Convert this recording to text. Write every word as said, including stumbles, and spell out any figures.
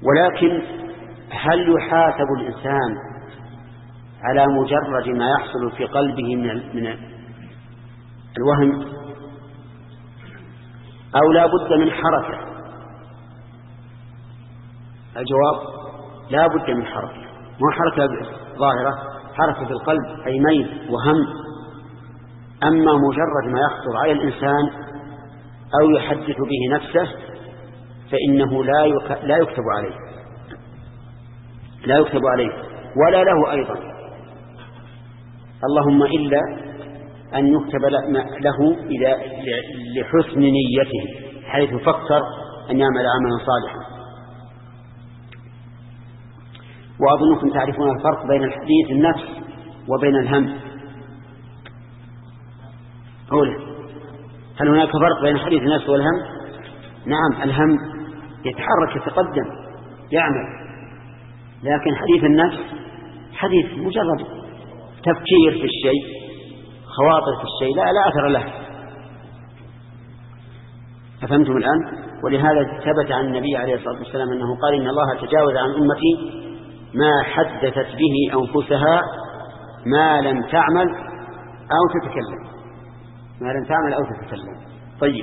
ولكن هل يحاسب الإنسان على مجرد ما يحصل في قلبه من من الوهم، أو لا بد من حركة؟ الجواب لا بد من حركة، مو حركة ظاهرة، حركة القلب أي ميل وهم. أما مجرد ما يخطر على الإنسان أو يحدث به نفسه فإنه لا لا يكتب عليه لا يكتب عليه ولا له أيضا، اللهم إلا أن يكتب له إذا لحسن نيته حيث فكر أن يعمل عملا صالحا. وأظنكم تعرفون الفرق بين الحديث النفس وبين الهم. أولا، هل هناك فرق بين حديث النفس والهم؟ نعم، الهم يتحرك يتقدم يعمل، لكن حديث النفس حديث مجرد تفكير في الشيء، خواطر في الشيء، لا لا أثر له. أفهمتم الآن؟ ولهذا ثبت عن النبي عليه الصلاة والسلام أنه قال إن الله تجاوز عن أمتي ما حدثت به أنفسها ما لم تعمل أو تتكلم ما لم تعمل أو تتكلم